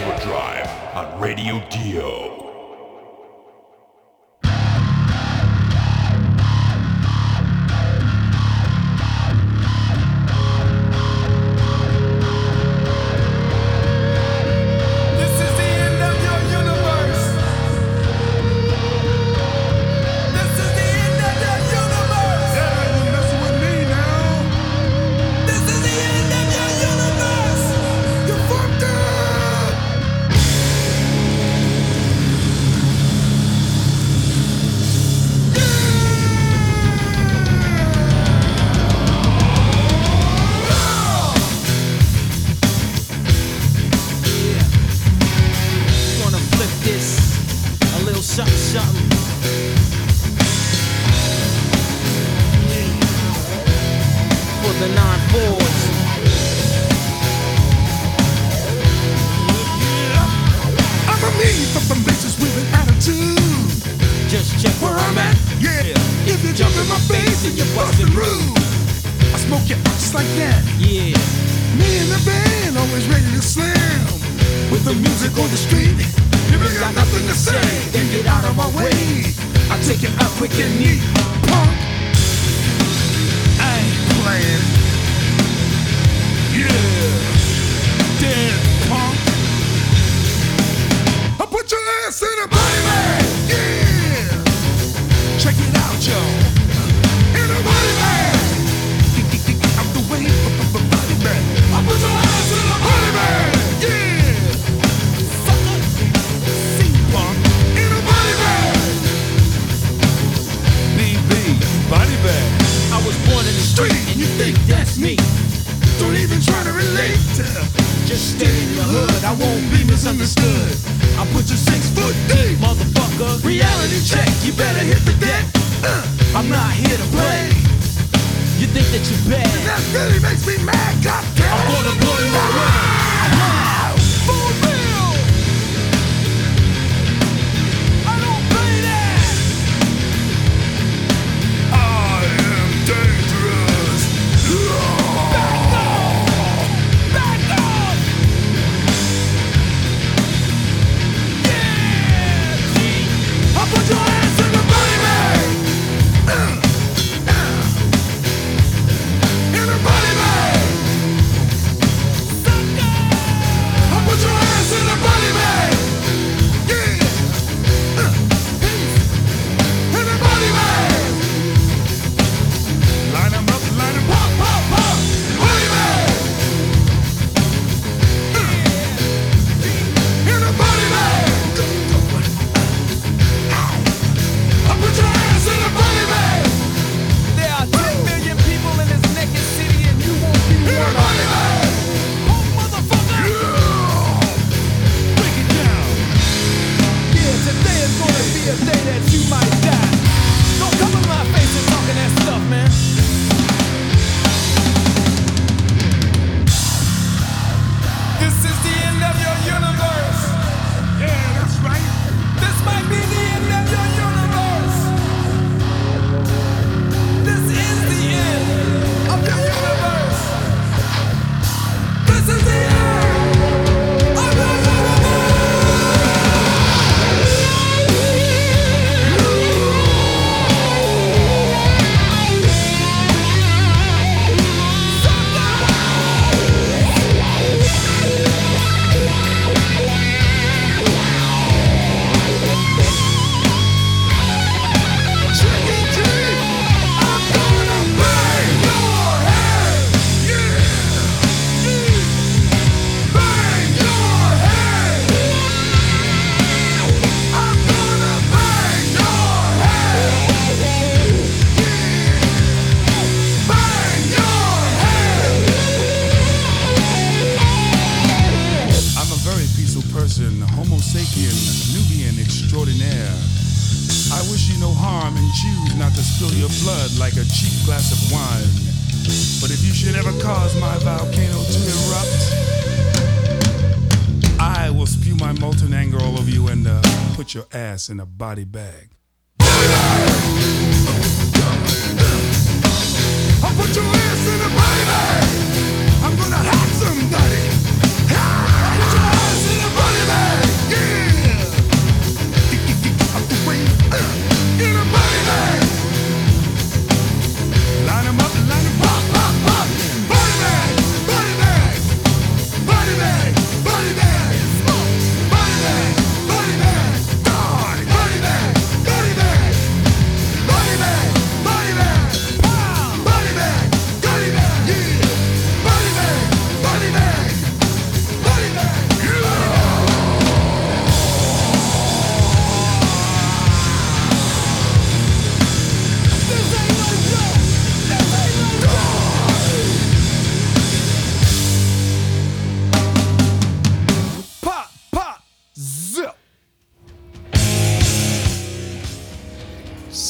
Overdrive on Radio Dio. Your ass in a body bag. I'll put your ass in a body bag. I'm gonna have somebody. I'll put your ass in a body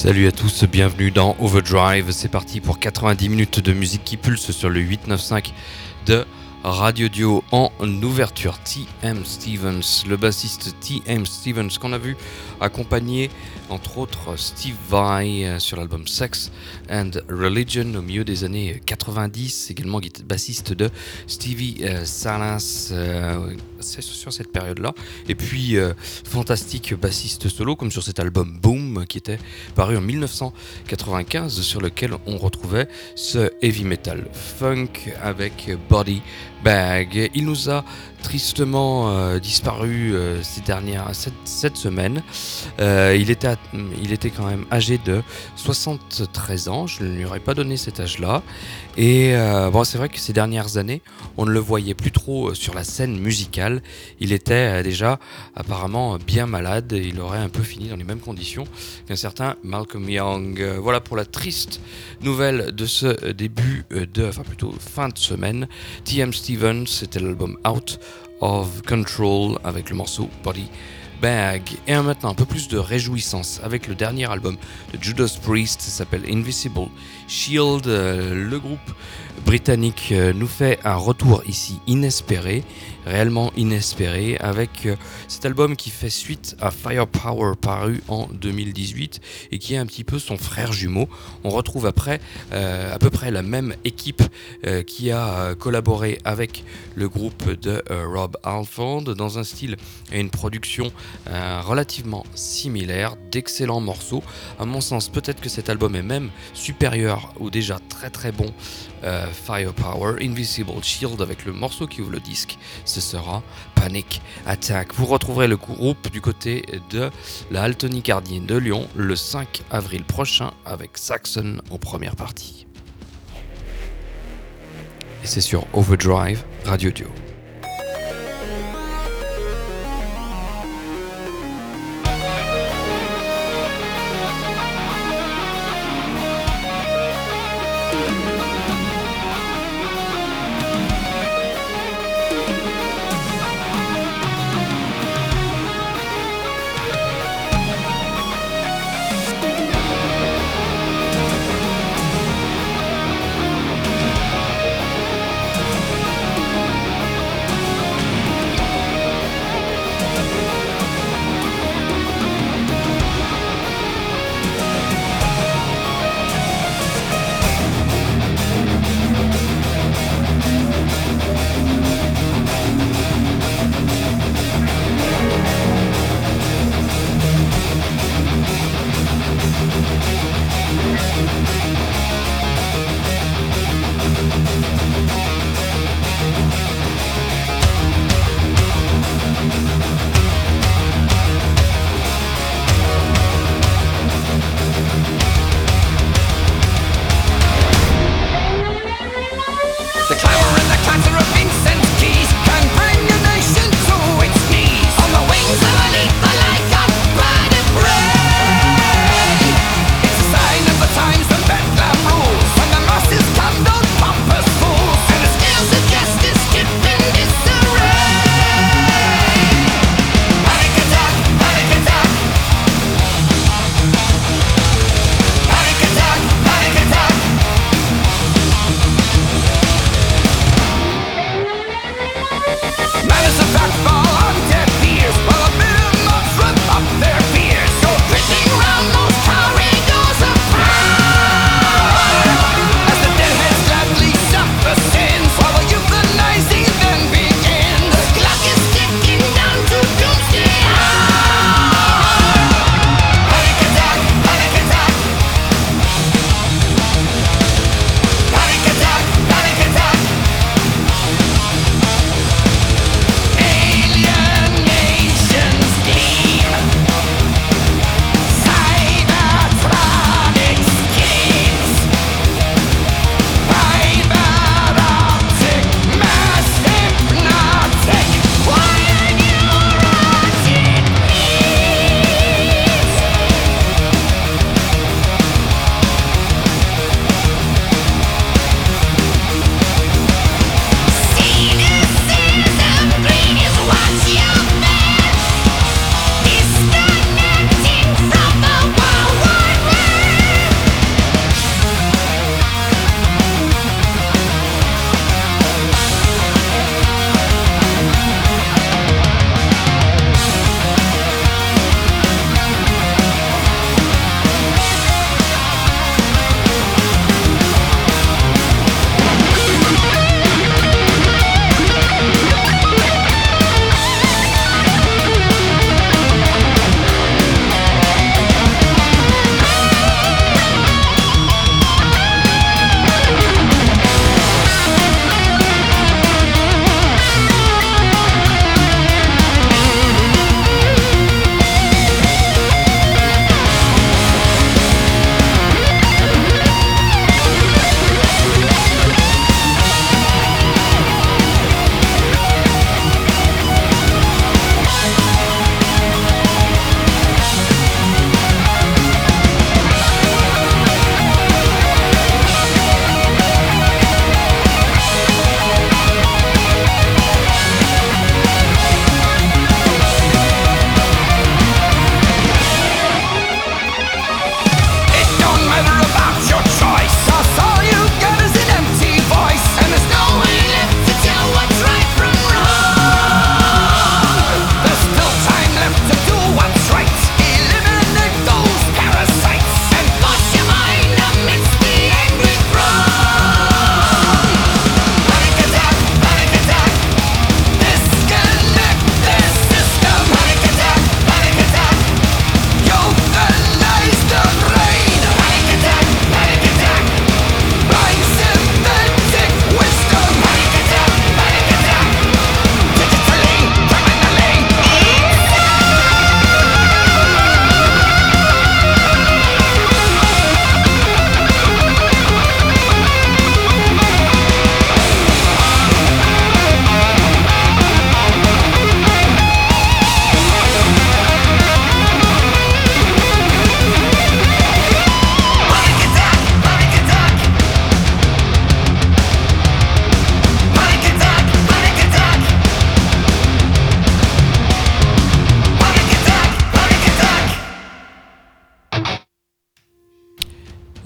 Salut à tous, bienvenue dans Overdrive. C'est parti pour 90 minutes de musique qui pulse sur le 895 de Radio Dio. En ouverture, T.M. Stevens, le bassiste T.M. Stevens qu'on a vu accompagner entre autres Steve Vai sur l'album Sex and Religion au milieu des années 90, également bassiste de Stevie Salas c'est sur cette période-là, et puis fantastique bassiste solo comme sur cet album Boom qui était paru en 1995 sur lequel on retrouvait ce heavy metal funk avec Body Bag. Il nous a tristement disparu cette semaine. Il était quand même âgé de 73 ans, je ne lui aurais pas donné cet âge-là. Et c'est vrai que ces dernières années, on ne le voyait plus trop sur la scène musicale. Il était déjà apparemment bien malade et il aurait un peu fini dans les mêmes conditions qu'un certain Malcolm Young. Voilà pour la triste nouvelle de ce plutôt fin de semaine. T.M. Stevens, c'était l'album Out of Control avec le morceau Body Bag. Et maintenant un peu plus de réjouissance avec le dernier album de Judas Priest, ça s'appelle Invisible Shield. Le groupe britannique nous fait un retour ici inespéré, réellement inespéré, avec cet album qui fait suite à Firepower paru en 2018 et qui est un petit peu son frère jumeau. On retrouve après à peu près la même équipe qui a collaboré avec le groupe de Rob Halford dans un style et une production relativement similaire, d'excellents morceaux. À mon sens, peut-être que cet album est même supérieur au déjà très très bon Firepower. Invisible Shield avec le morceau qui ouvre le disque, ce sera Panic Attack. Vous retrouverez le groupe du côté de la Altony Garnier de Lyon le 5 avril prochain avec Saxon en première partie. Et c'est sur Overdrive Radio Dio.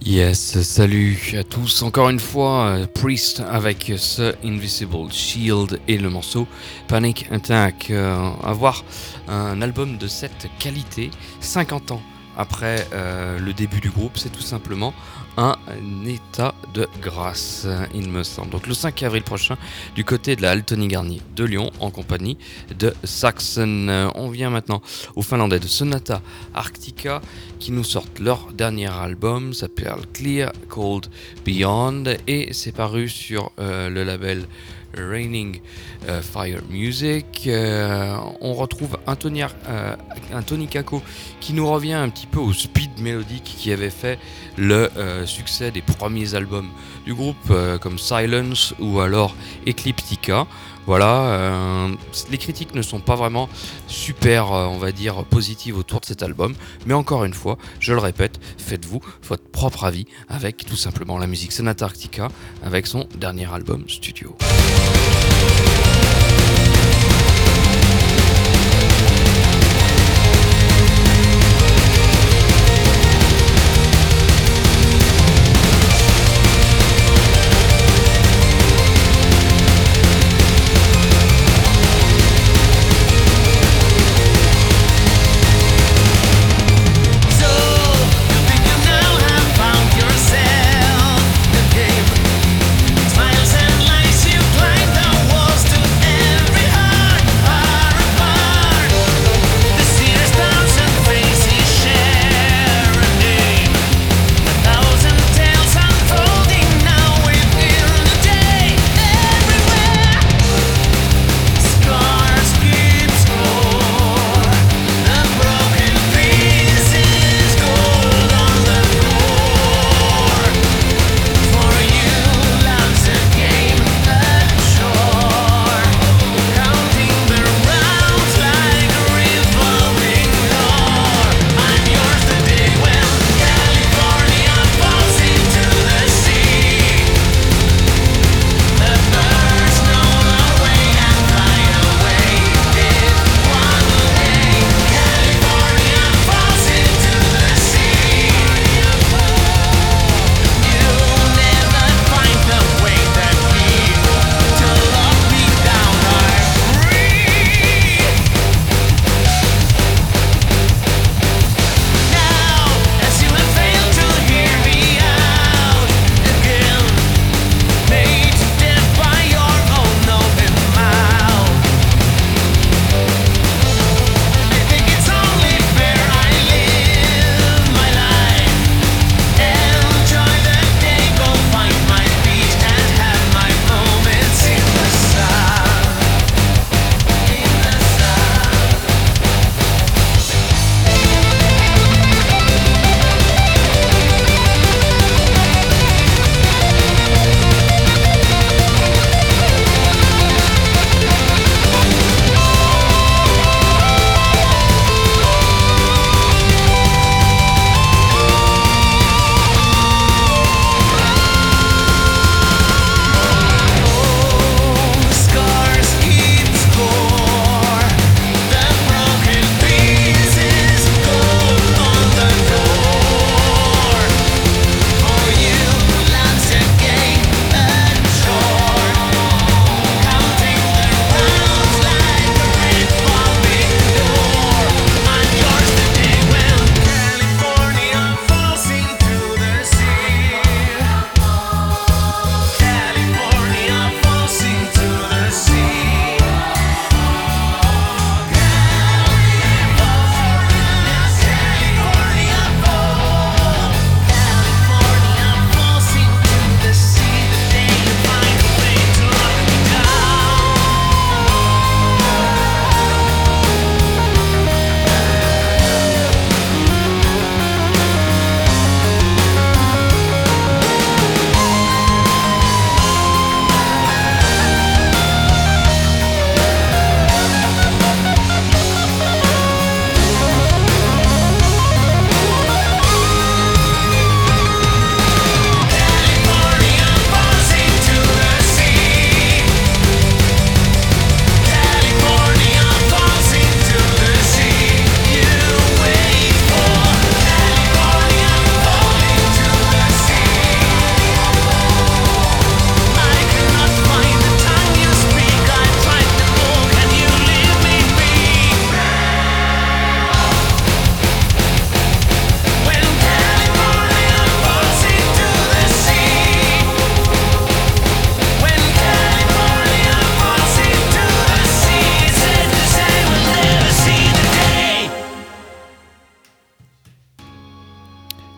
Yes, salut à tous encore une fois, Priest avec ce Invisible Shield et le morceau Panic Attack. Avoir un album de cette qualité, 50 ans après le début du groupe, c'est tout simplement un état de grâce, il me semble. Donc le 5 avril prochain, du côté de la Altony Garnier de Lyon, en compagnie de Saxon. On vient maintenant aux Finlandais de Sonata Arctica, qui nous sortent leur dernier album, s'appelle Clear Cold Beyond, et c'est paru sur le label Raining Fire Music. On retrouve un Tony Kakko qui nous revient un petit peu au speed mélodique qui avait fait le succès des premiers albums du groupe, comme Silence ou alors Ecliptica. Voilà, les critiques ne sont pas vraiment super, on va dire, positives autour de cet album, mais encore une fois, je le répète, faites-vous votre propre avis avec tout simplement la musique Sonata Arctica avec son dernier album studio. Found yourself, the game smiles and lies you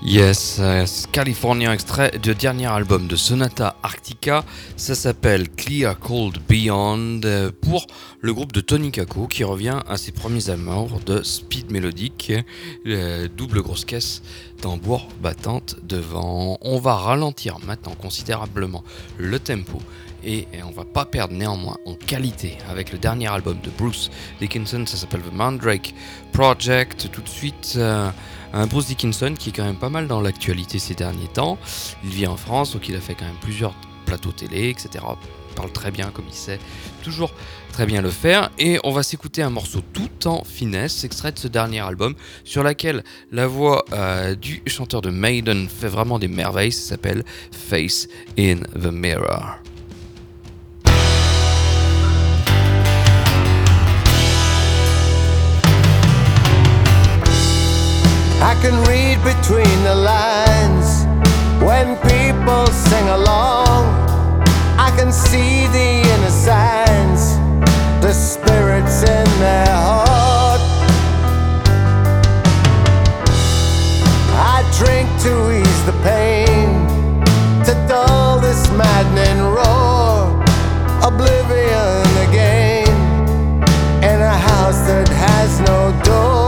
Yes, California, extrait du dernier album de Sonata Arctica. Ça s'appelle Clear Cold Beyond pour le groupe de Tony Kakko qui revient à ses premiers amours de speed mélodique, double grosse caisse, tambour battante devant. On va ralentir maintenant considérablement le tempo et on va pas perdre néanmoins en qualité avec le dernier album de Bruce Dickinson. Ça s'appelle The Mandrake Project. Tout de suite un Bruce Dickinson qui est quand même pas mal dans l'actualité ces derniers temps. Il vit en France, donc il a fait quand même plusieurs plateaux télé, etc. Il parle très bien comme il sait toujours très bien le faire. Et on va s'écouter un morceau tout en finesse, extrait de ce dernier album, sur laquelle la voix du chanteur de Maiden fait vraiment des merveilles. Ça s'appelle Face in the Mirror. I can read between the lines when people sing along. I can see the inner signs, the spirits in their heart. I drink to ease the pain, to dull this maddening roar. Oblivion again in a house that has no door.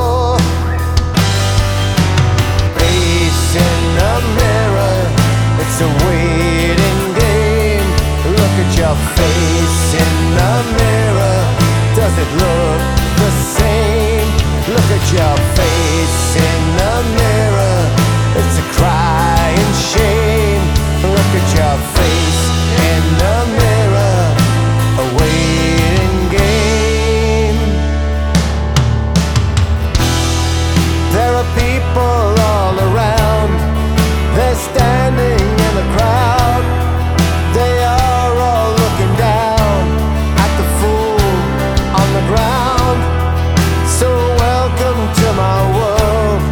In the mirror, it's a waiting game. Look at your face in the mirror. Does it look the same? Look at your face in the mirror. It's a crying shame. Look at your face in the mirror. A waiting game. There are people all around. They're standing in the crowd. They are all looking down at the fool on the ground. So welcome to my world.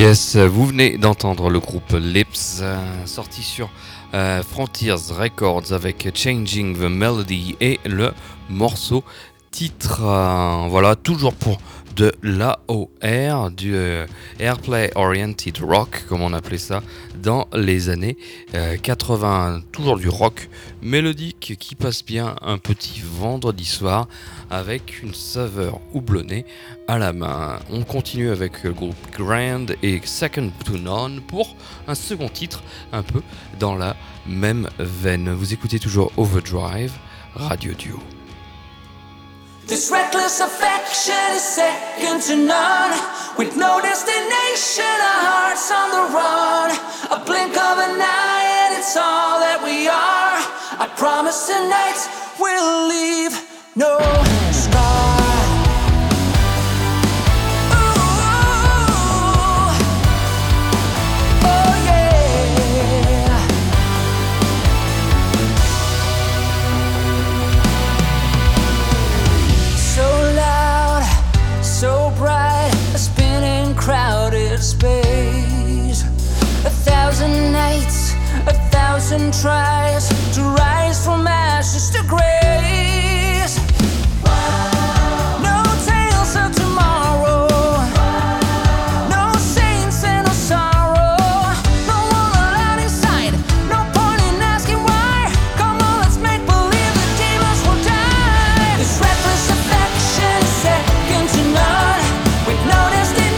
Yes, vous venez d'entendre le groupe Lips, sorti sur Frontiers Records avec Changing the Melody et le morceau titre. Voilà, toujours pour de l'AOR, du Airplay Oriented Rock, comme on appelait ça dans les années 80. Toujours du rock mélodique qui passe bien un petit vendredi soir avec une saveur houblonnée à la main. On continue avec le groupe Grand et Second to None pour un second titre un peu dans la même veine. Vous écoutez toujours Overdrive, Radio Duo. This reckless affection is second to none. With no destination, our hearts on the run. A blink of an eye and it's all that we are. I promise tonight we'll leave no scar. Crowded space, 1,000 nights, 1,000 tries to rise from ashes to grace. No tales of tomorrow, no saints and no sorrow, no one allowed inside, no point in asking why. Come on, let's make believe the demons will die. This reckless affection is second to none, with no destination.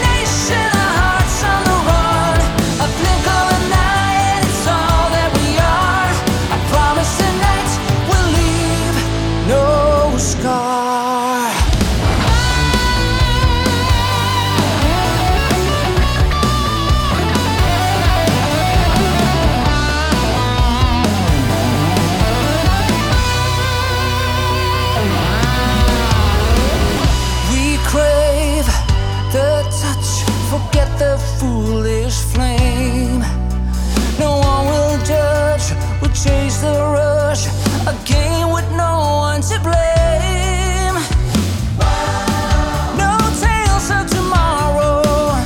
Foolish flame. No one will judge, we'll chase the rush, a game with no one to blame. No tales of tomorrow,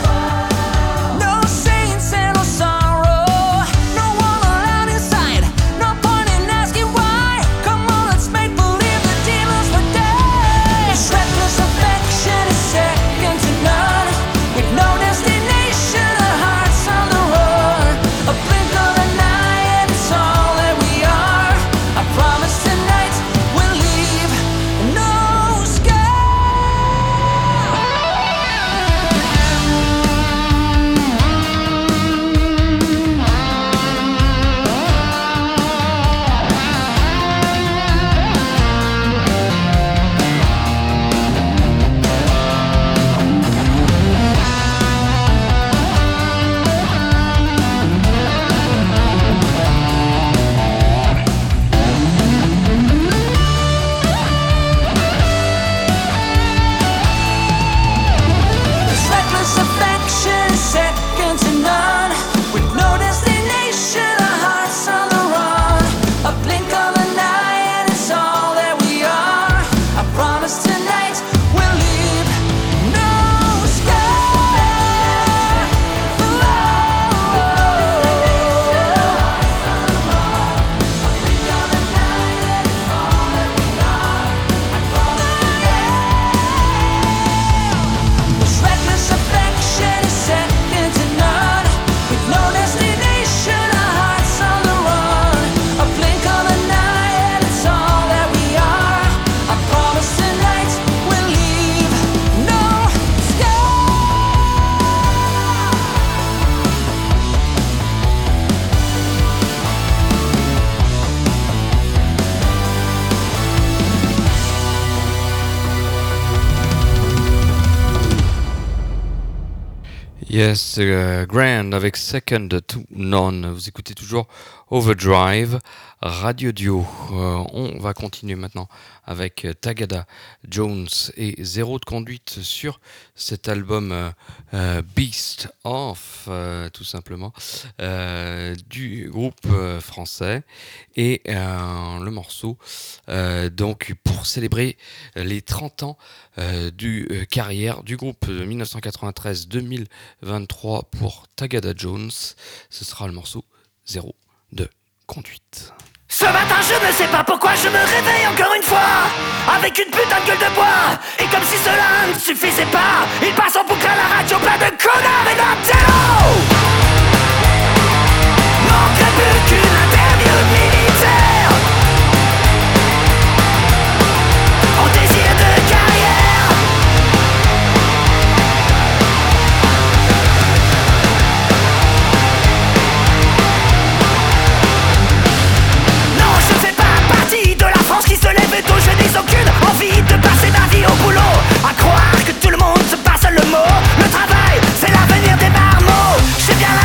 no saints and no sorrow, no one allowed inside, no point in asking why. Come on, let's make believe the demons will die. This reckless affection is second to none, with no destination. Yes, Grand avec Second to None. Vous écoutez toujours Overdrive, Radio Dio. On va continuer maintenant avec Tagada Jones et Zéro de conduite sur cet album Beast of, tout simplement, du groupe français. Et le morceau, donc pour célébrer les 30 ans du carrière du groupe de 1993-2023 pour Tagada Jones, ce sera le morceau Zéro de conduite. Ce matin je ne sais pas pourquoi je me réveille encore une fois avec une putain de gueule de bois. Et comme si cela ne suffisait pas, il passe en boucle à la radio plein de connards et d'intellos. Manquerait plus qu'une interview militaire en désir de carrière. Non, je fais pas partie de la France qui se lève tôt. Je n'ai aucune envie de passer ma vie au boulot. À croire que tout le monde se passe le mot. Le travail, c'est l'avenir des marmots. Je sais bien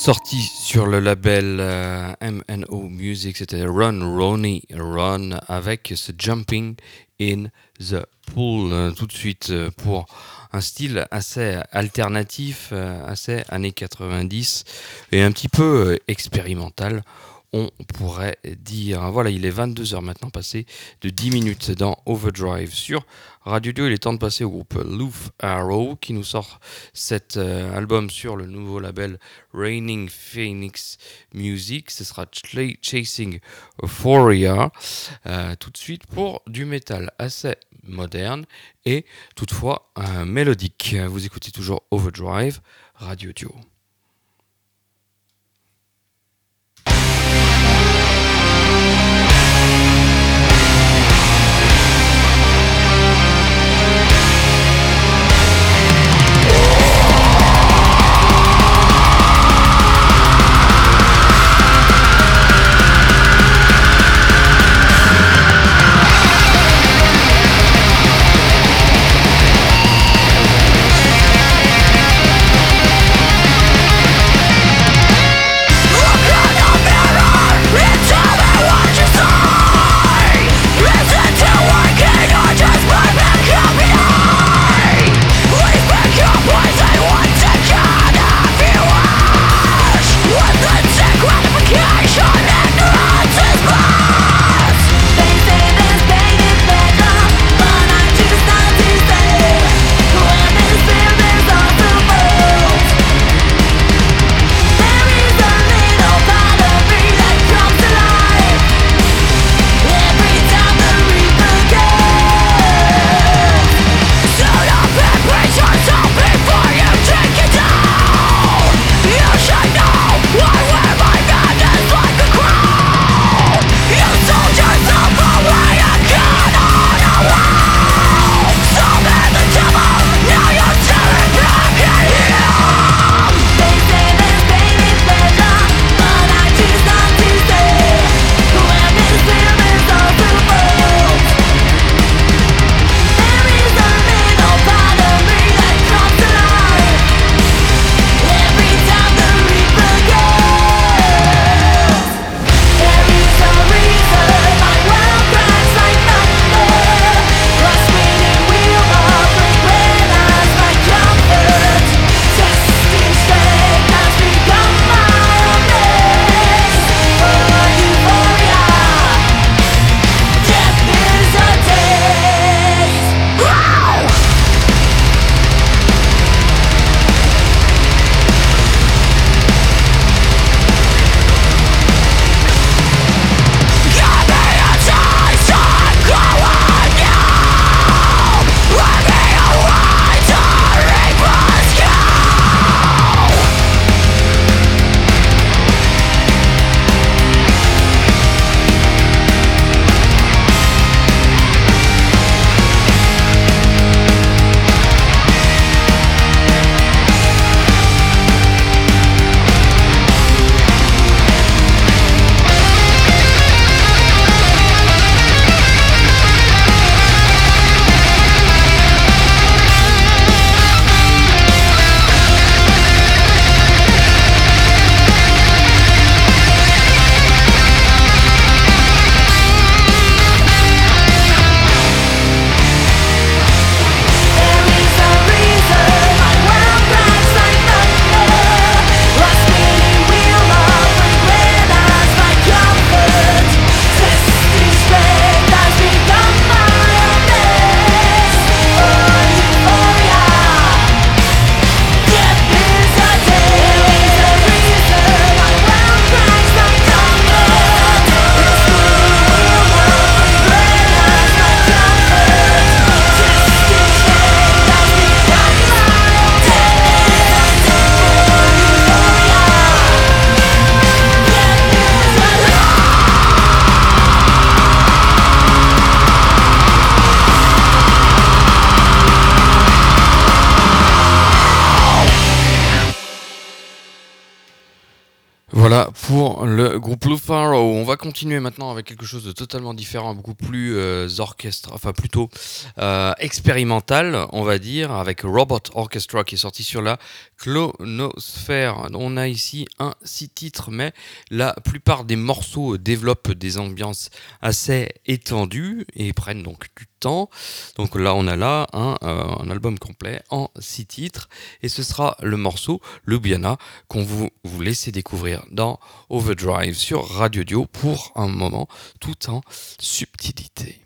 Sorti sur le label MNO Music, c'était Run Ronnie Run avec ce Jumping in the Pool. Tout de suite pour un style assez alternatif, assez années 90 et un petit peu expérimental, on pourrait dire. Voilà, il est 22h maintenant, passé de 10 minutes dans Overdrive sur Radio Dio. Il est temps de passer au groupe Loof Arrow qui nous sort cet album sur le nouveau label Raining Phoenix Music. Ce sera Chasing Euphoria. Tout de suite pour du métal assez moderne et toutefois mélodique. Vous écoutez toujours Overdrive, Radio Dio. We'll be right back. Voilà pour le groupe Blue Pharaoh. On va continuer maintenant avec quelque chose de totalement différent, beaucoup plus plutôt expérimental, on va dire, avec Robot Orchestra qui est sorti sur la Clonosphère. On a ici 6 titres, mais la plupart des morceaux développent des ambiances assez étendues et prennent donc du temps. Donc là, on a un album complet en 6 titres, et ce sera le morceau Ljubljana qu'on vous laisse découvrir dans Overdrive sur Radio Dio pour un moment tout en subtilité.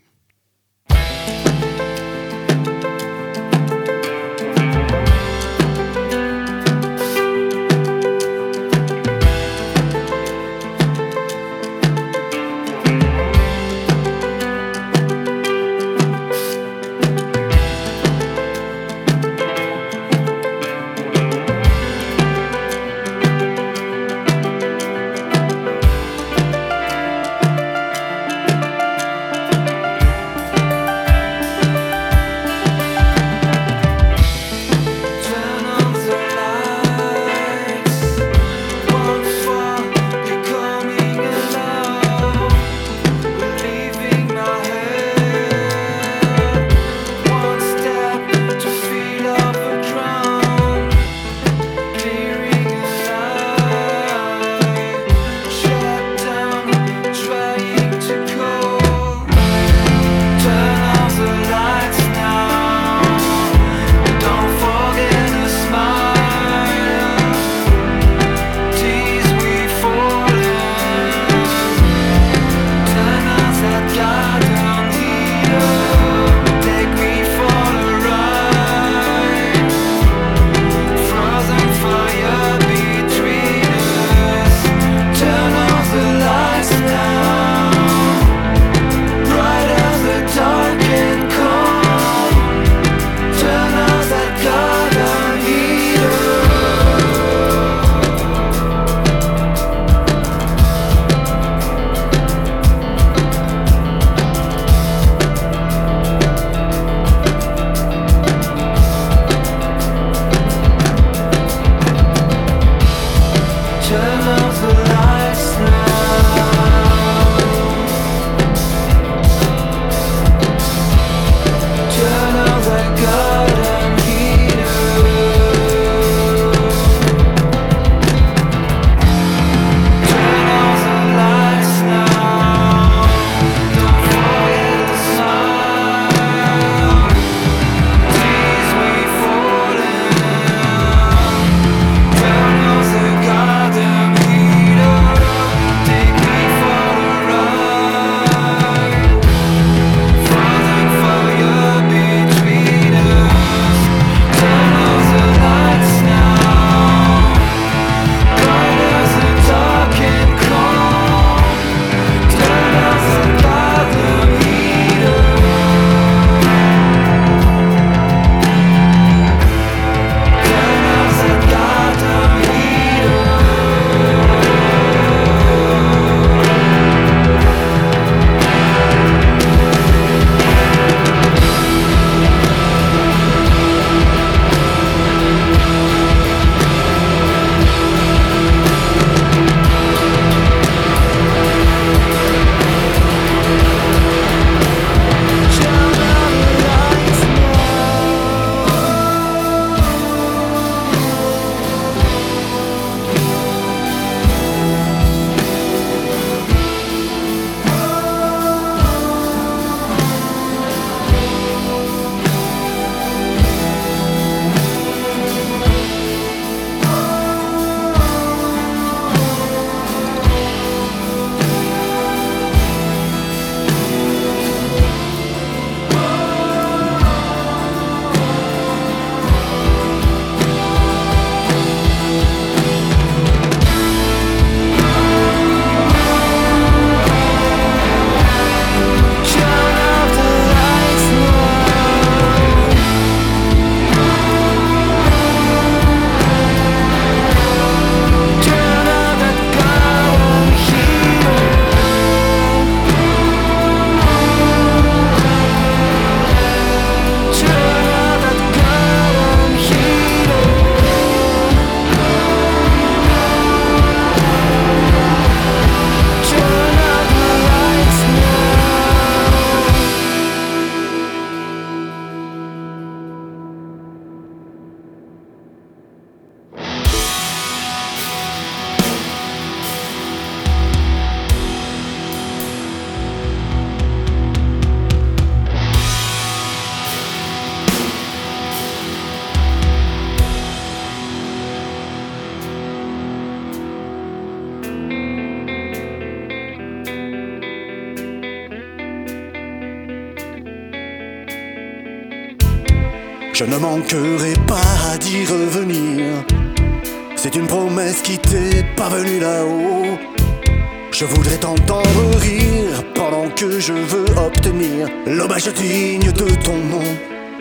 Je ne manquerai pas d'y revenir. C'est une promesse qui t'est parvenue là-haut. Je voudrais t'entendre rire pendant que je veux obtenir l'hommage digne de ton nom.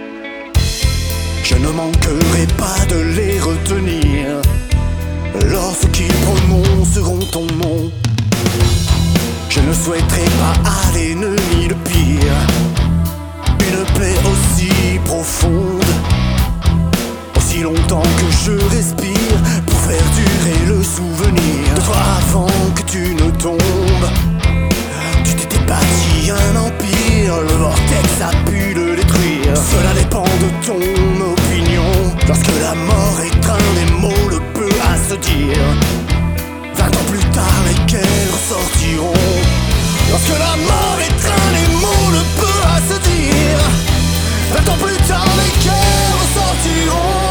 Je ne manquerai pas de les retenir lorsqu'ils prononceront ton nom. Je ne souhaiterais pas à l'ennemi le pire, une plaie aussi profonde, aussi longtemps que je respire, pour faire durer le souvenir de toi avant que tu ne tombes. Tu t'étais bâti un empire, le vortex a pu le détruire. Cela dépend de ton opinion. Lorsque la mort étreint, les mots le peu à se dire. 20 ans plus tard, lesquels ressortiront. Lorsque la mort étreint, les mots le peu à se dire. 20 ans plus tard, lesquels ressortiront.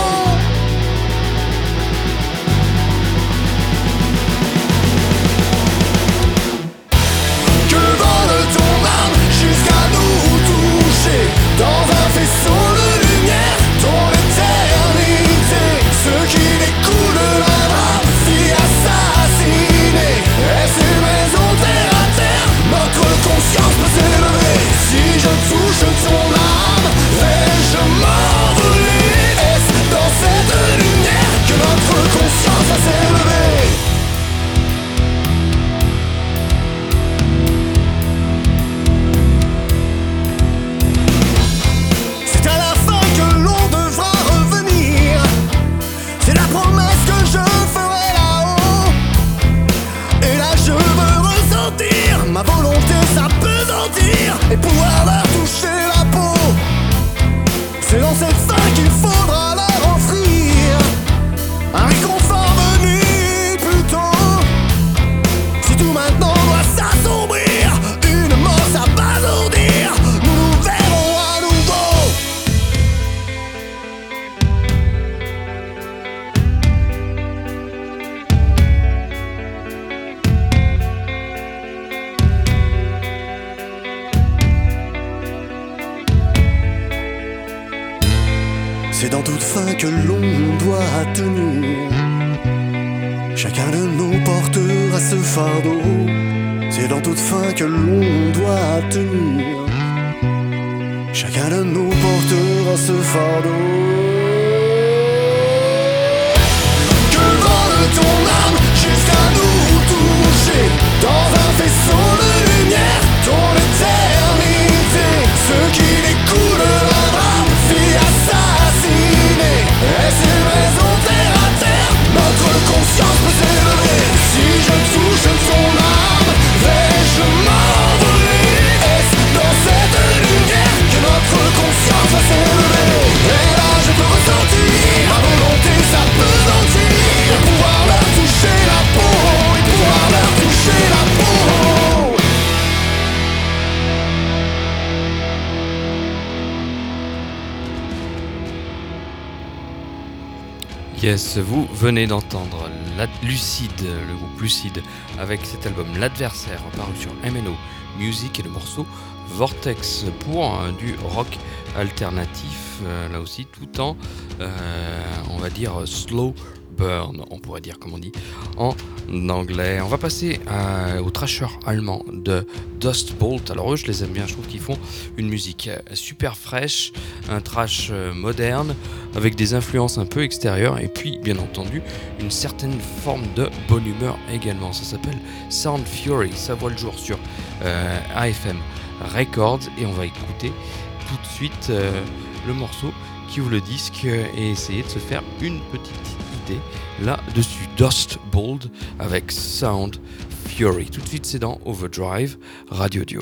Dans un faisceau de lumière, ton éternité. Ceux qui découlent de la rame, si assassinés. Est-ce une maison terre à terre? Notre conscience peut s'élever. Si je touche ton âme, vais-je m'envoler? Est-ce dans cette lumière que notre conscience va s'élever? Ma volonté s'apesantir et pouvoir leur toucher la peau. C'est dans cette fin qu'il faudra leur offrir un réconfort venu plus tôt. Si tout maintenant doit s'assombrir, une mort s'abasourdir, nous nous verrons à nouveau. C'est dans toute fin que l'on doit tenir. Chacun de nous portera ce fardeau. C'est dans toute fin que l'on doit tenir. Chacun de nous portera ce fardeau. Que vole ton âme jusqu'à nous toucher. Dans un faisceau de lumière, ton éternité. Ceux qui découlent de la rame, fit assassiner. Est-ce une raison terre à terre? Notre conscience peut s'élever. Si je touche ton âme, vais-je m'envoler? Est-ce dans cette lumière que notre conscience va s'élever? Et là je peux ressentir ma volonté s'apesantir, et pouvoir leur toucher la peau, et pouvoir leur toucher la peau. Yes, vous venez d'entendre Lucide, le groupe Lucide, avec cet album L'Adversaire, paru sur MNO Music, et le morceau Vortex, pour du rock alternatif, là aussi tout en, on va dire, slow burn, on pourrait dire comme on dit en anglais. On va passer au thrasher allemand de Dust Bolt. Alors eux, je les aime bien, je trouve qu'ils font une musique super fraîche, un thrash moderne avec des influences un peu extérieures, et puis bien entendu une certaine forme de bonne humeur également. Ça s'appelle Sound Fury, ça voit le jour sur AFM Records, et on va écouter tout de suite le morceau qui ouvre le disque et essayer de se faire une petite idée là-dessus. Dust Bolt avec Sound Fury. Tout de suite, c'est dans Overdrive Radio Duo.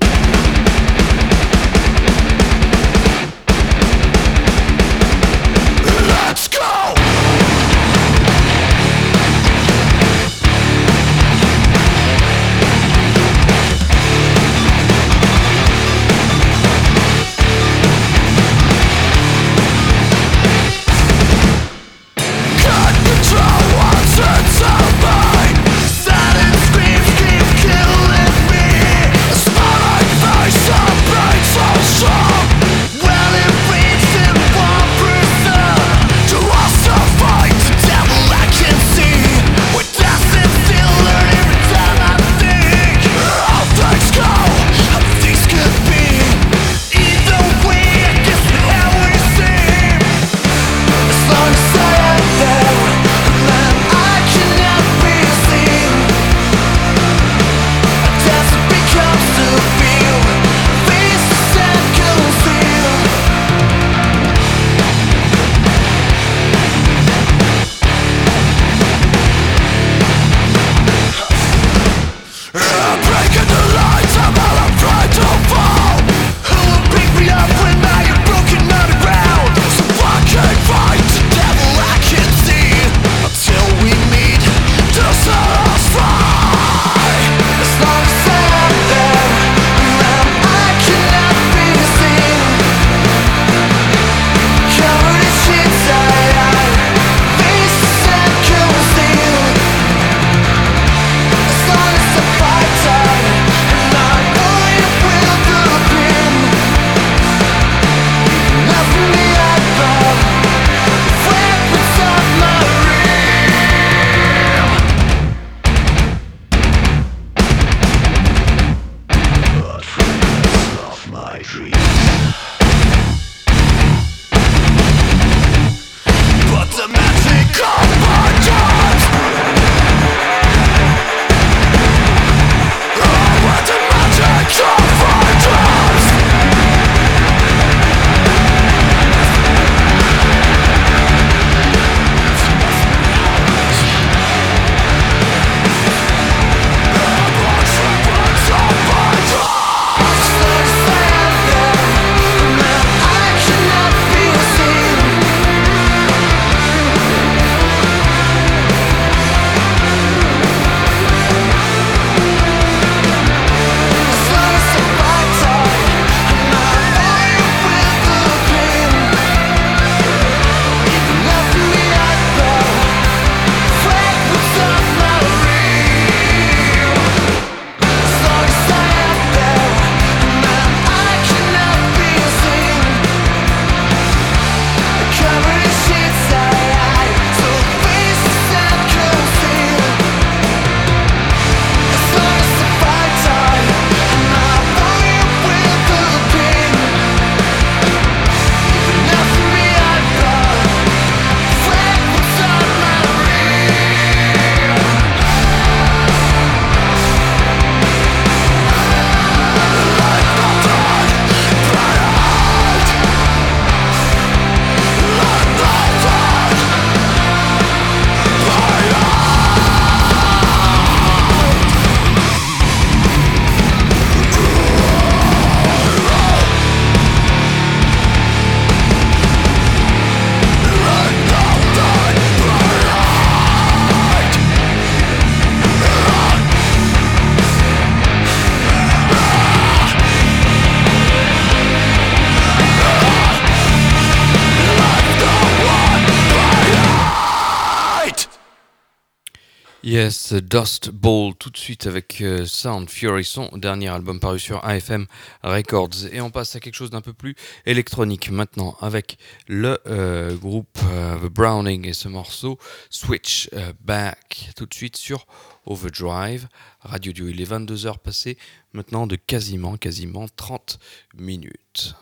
Let's go! Silent screams keep killing me. A spot Yes, Dust Bowl tout de suite avec Sound Fury, son dernier album paru sur AFM Records. Et on passe à quelque chose d'un peu plus électronique maintenant avec le groupe The Browning et ce morceau Switch Back tout de suite sur Overdrive. Radio Dio, il est 22h passé maintenant de quasiment 30 minutes.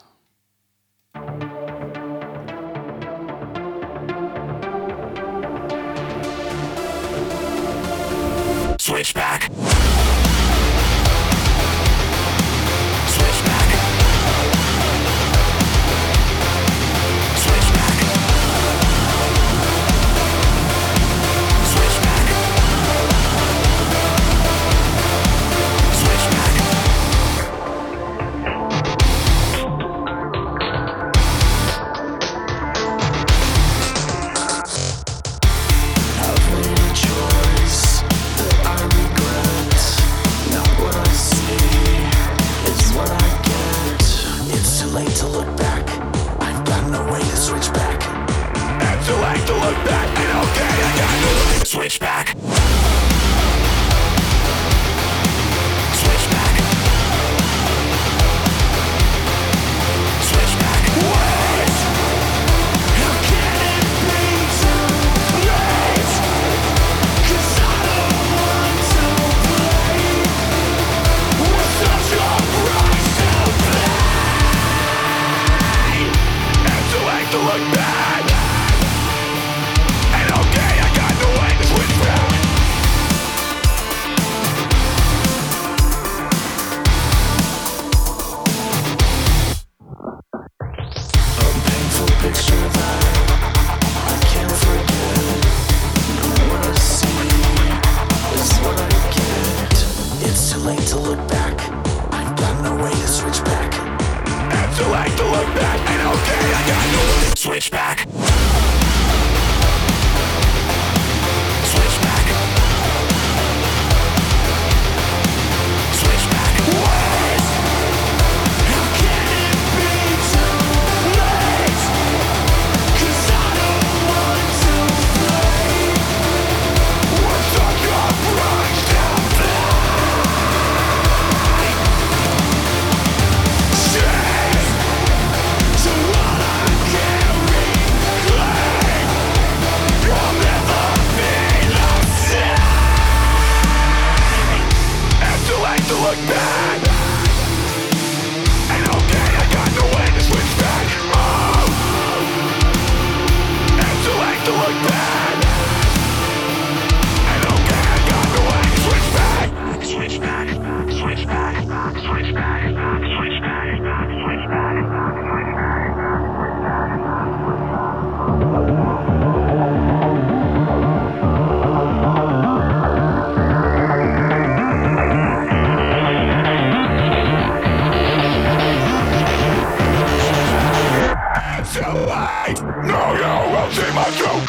Switchback. Switchback. Switchback. Switchback. Switchback. I've made a choice that I regret. Not what I see, it's what I get. It's too late to look back. I've got no way to switch back. It's too late to look back. And okay, I got no way to switch back. Switch back. Switch back. Wait! How can it be too late? 'Cause I don't want to play with such a price to pay. It's too late to look back. And okay, I got no way to switch back. It's too late to look back. I've got no way to switch back. It's too late to look back. And okay, I got no way to switch back. Switch back. Switch back. Wait! How can it be too late? 'Cause I don't want to play. We're stuck up right down there. Shame to what I can't reclaim. I'll never be the same. It's too late to look back. And okay, I got no way to switch back. Oh. It's too late to look back. And okay, I got no way to switch back. Switch back, switch back, switch back, switch back, switch back. It's too late. No, you will see my truth.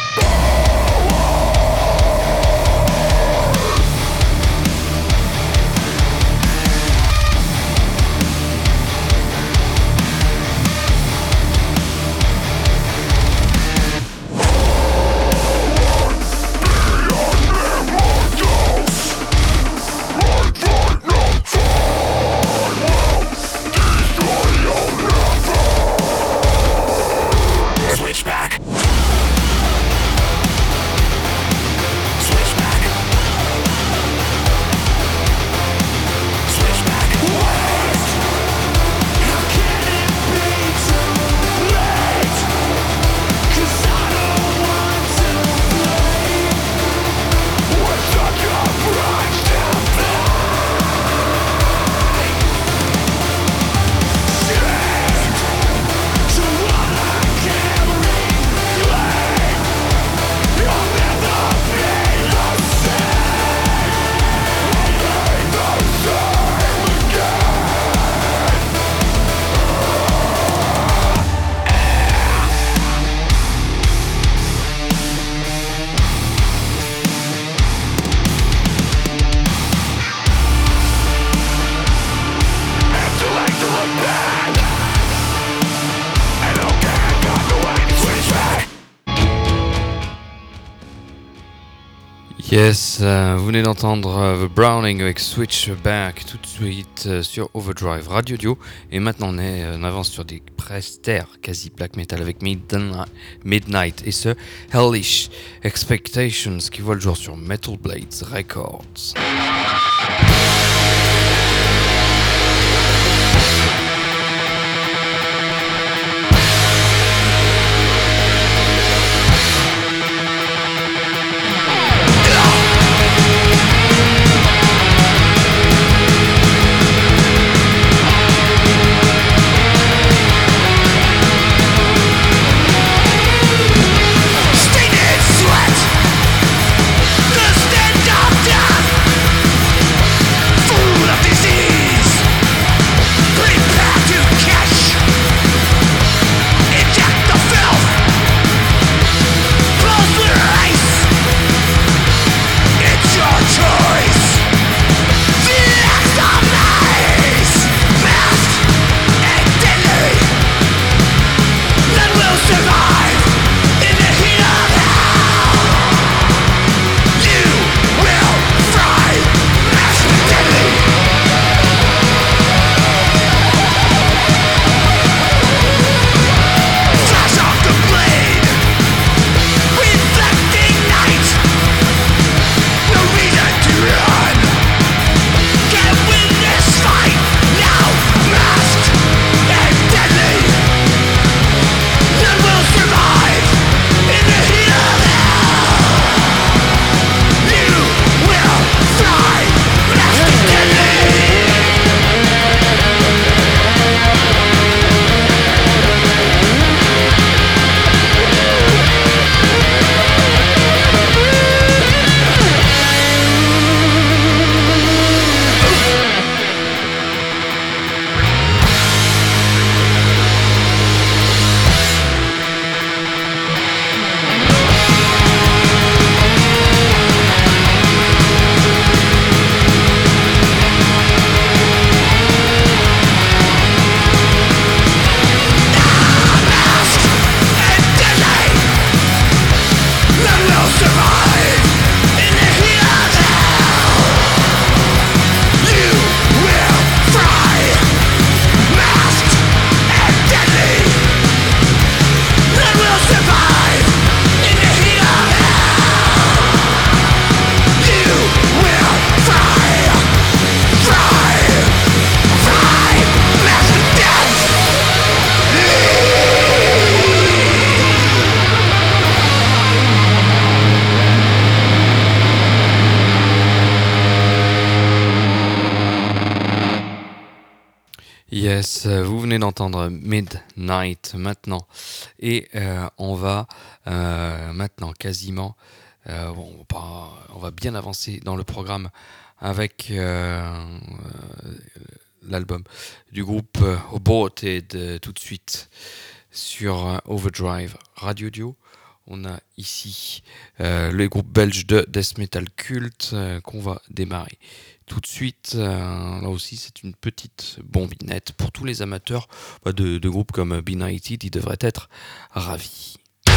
Switch back. Switch back. Switch back. Wait! How can it be too late? 'Cause I don't want to play. We're stuck up right down there. Shame to what I can't reclaim. I'll never be the same. I'll be the same again. It's too late to look back. And okay, I got no way to switch back. Yes, vous venez d'entendre The Browning avec Switchback tout de suite sur Overdrive Radio Dio. Et maintenant on avance sur des presters quasi black metal avec Midnight et ce Hellish Expectations qui voit le jour sur Metal Blades Records. Stained in sweat, the stench of death. Yes, vous venez d'entendre Midnight maintenant. Et on va maintenant quasiment... on va bien avancer dans le programme avec l'album du groupe Aborted tout de suite sur Overdrive Radio Dio. On a ici le groupe belge de Death Metal Cult qu'on va démarrer tout de suite. Là aussi, c'est une petite bombinette pour tous les amateurs de groupes comme Benighted. Ils devraient être ravis.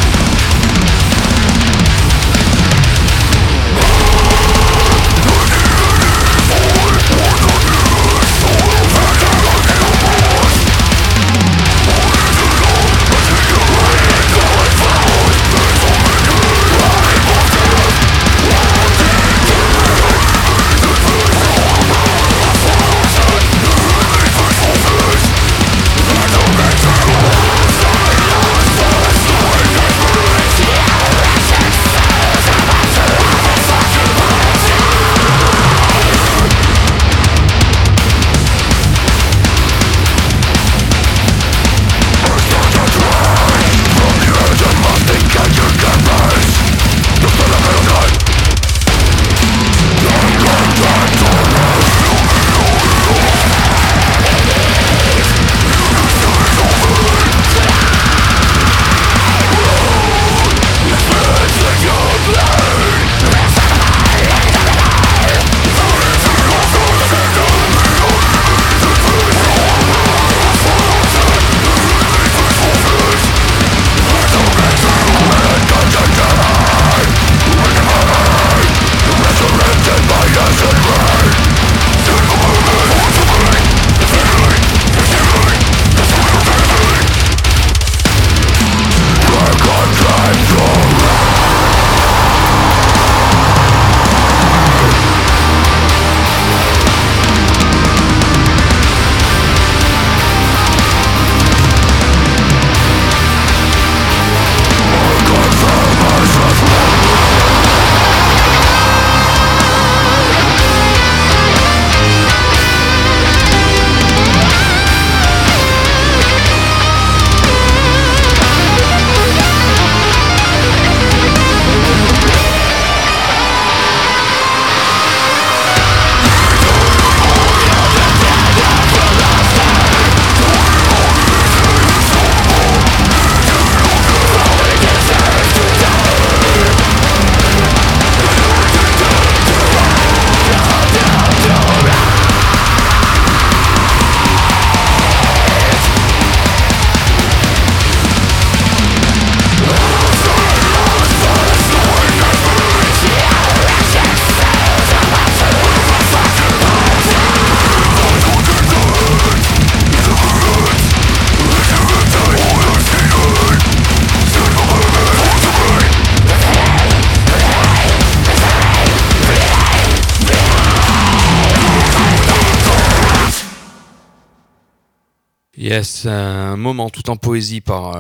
Yes, un moment tout en poésie par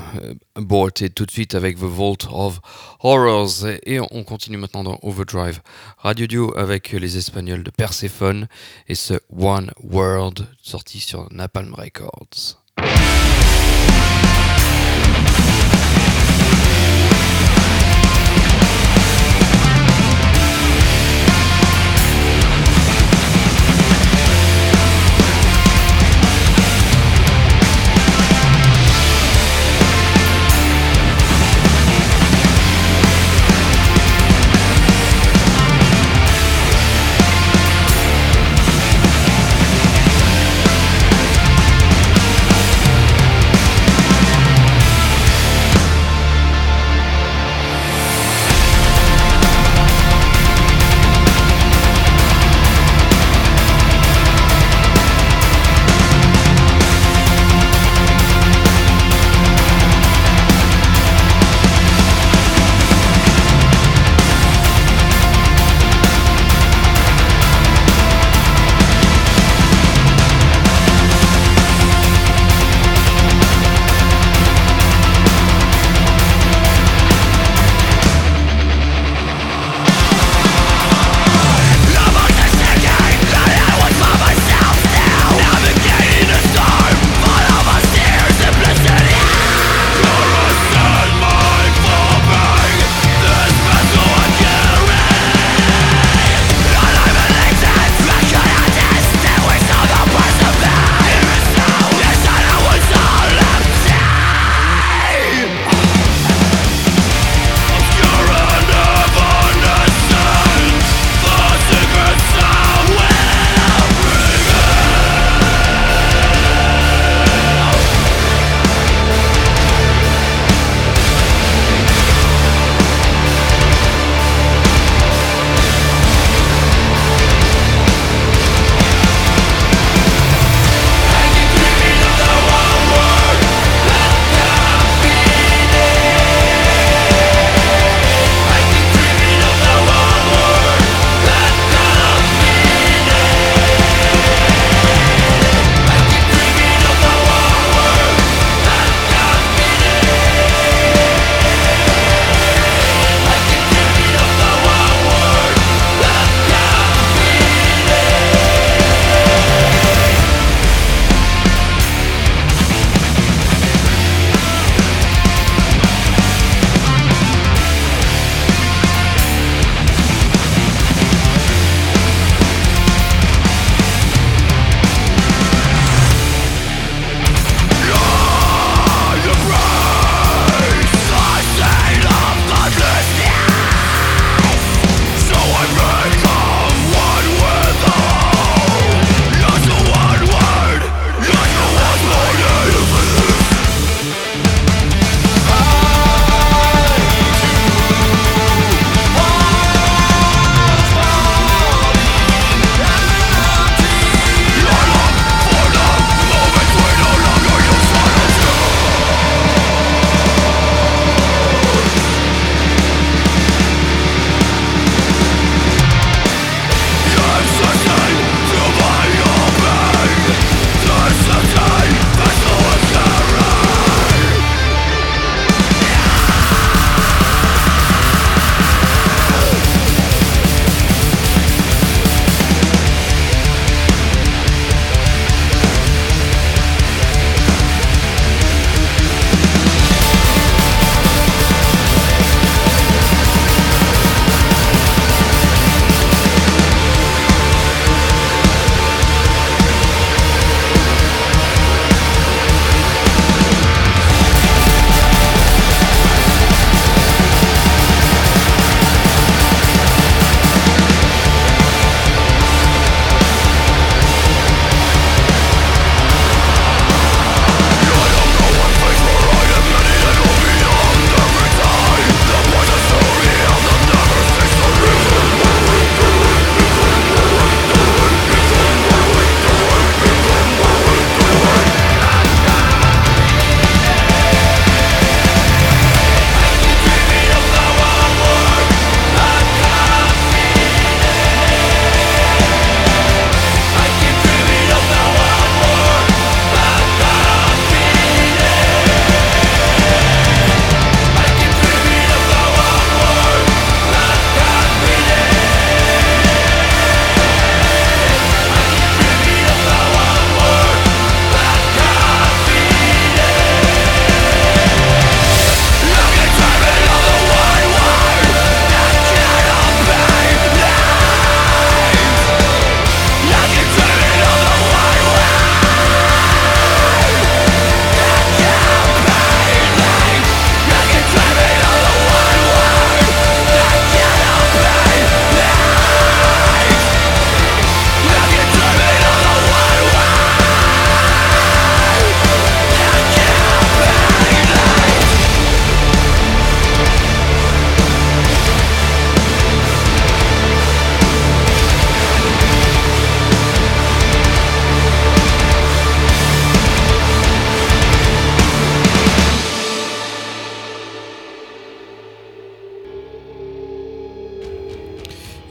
Aborted tout de suite avec The Vault of Horrors. Et on continue maintenant dans Overdrive Radio Dio avec les Espagnols de Persephone et ce One World sorti sur Napalm Records.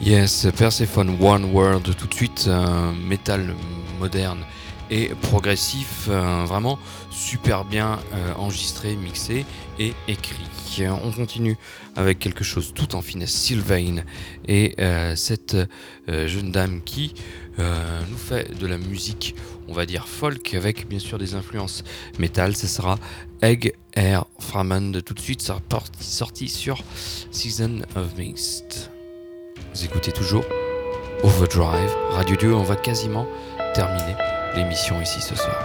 Yes, Persephone One World, tout de suite, métal moderne et progressif, vraiment super bien enregistré, mixé et écrit. On continue avec quelque chose tout en finesse, Sylvain, et cette jeune dame qui nous fait de la musique, on va dire folk, avec bien sûr des influences métal. Ce sera Egg Air Framand, tout de suite, ça sorti sur Season of Mist. Vous écoutez toujours Overdrive, Radio Dieu, on va quasiment terminer l'émission ici ce soir.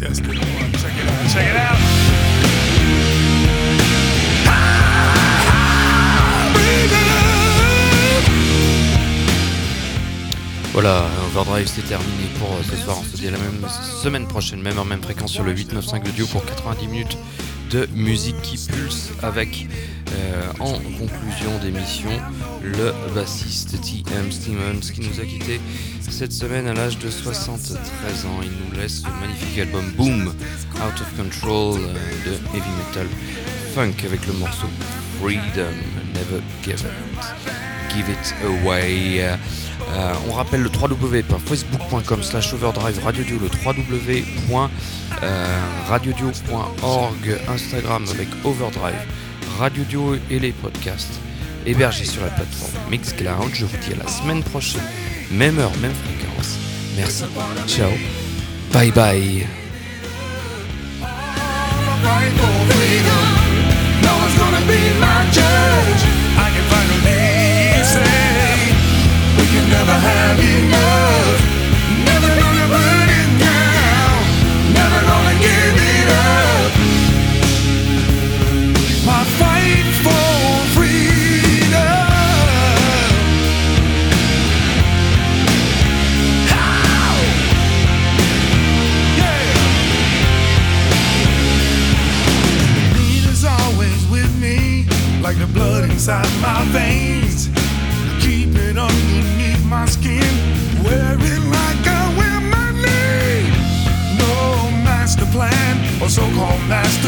Just the one. Check it out. Check it out. Voilà, Overdrive c'est terminé pour ce soir. On se dit à la même semaine prochaine, même heure, même fréquence sur le 895 de Duo pour 90 minutes de musique qui pulse avec en conclusion d'émission le bassiste T.M. Stevens qui nous a quitté cette semaine à l'âge de 73 ans. Il nous laisse le magnifique album Boom Out of Control de heavy metal funk avec le morceau Freedom, Never Give It Away. On rappelle le www.facebook.com/overdrive radiodio, le www.radiodio.org, Instagram avec Overdrive, Radiodio et les podcasts hébergés sur la plateforme Mixcloud. Je vous dis à la semaine prochaine, même heure, même fréquence. Merci, ciao, bye bye. Never have enough, never gonna burn it down, never gonna give it up. My fight for freedom. How? Yeah. The need is always with me, like the blood inside my veins. Keep it underneath my skin, wear it like I wear my name. No master plan or so-called master